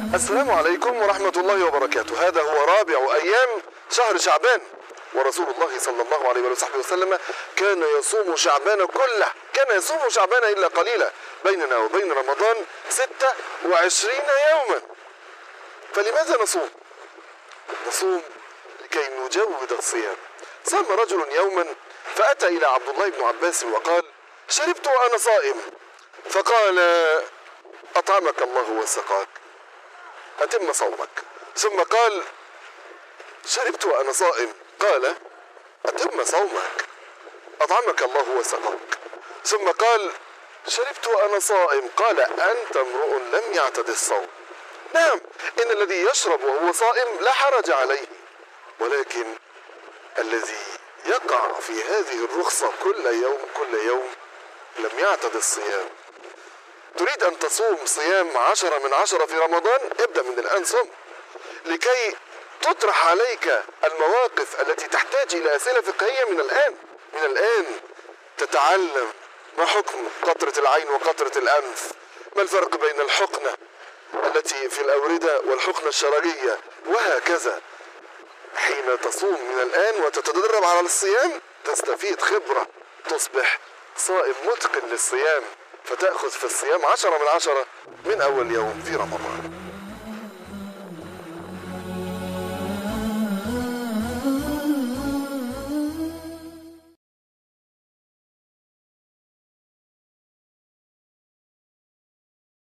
السلام عليكم ورحمة الله وبركاته. هذا هو رابع أيام شهر شعبان، ورسول الله صلى الله عليه وصحبه وسلم كان يصوم شعبان كله، كان يصوم شعبان إلا قليلا، بيننا وبين رمضان 26 يوما. فلماذا نصوم؟ نصوم لكي نجود الصيام. صام رجل يوما فأتى إلى عبد الله بن عباس وقال: شربت وأنا صائم. فقال: أطعمك الله وسقاك، أتم صومك. ثم قال: شربت وأنا صائم. قال: أتم صومك، أطعمك الله وسقاك. ثم قال: شربت وأنا صائم. قال: أنت امرؤ لم يعتد الصوم. نعم، إن الذي يشرب وهو صائم لا حرج عليه، ولكن الذي يقع في هذه الرخصة كل يوم لم يعتد الصيام. تريد أن تصوم صيام 10 من 10 في رمضان؟ ابدأ من الآن صم، لكي تطرح عليك المواقف التي تحتاج إلى أسئلة فقهية من الآن تتعلم ما حكم قطرة العين وقطرة الأنف، ما الفرق بين الحقنة التي في الأوردة والحقنة الشرجية، وهكذا. حين تصوم من الآن وتتدرب على الصيام تستفيد خبرة، تصبح صائم متقن للصيام، فتأخذ في الصيام 10 من 10 من أول يوم في رمضان.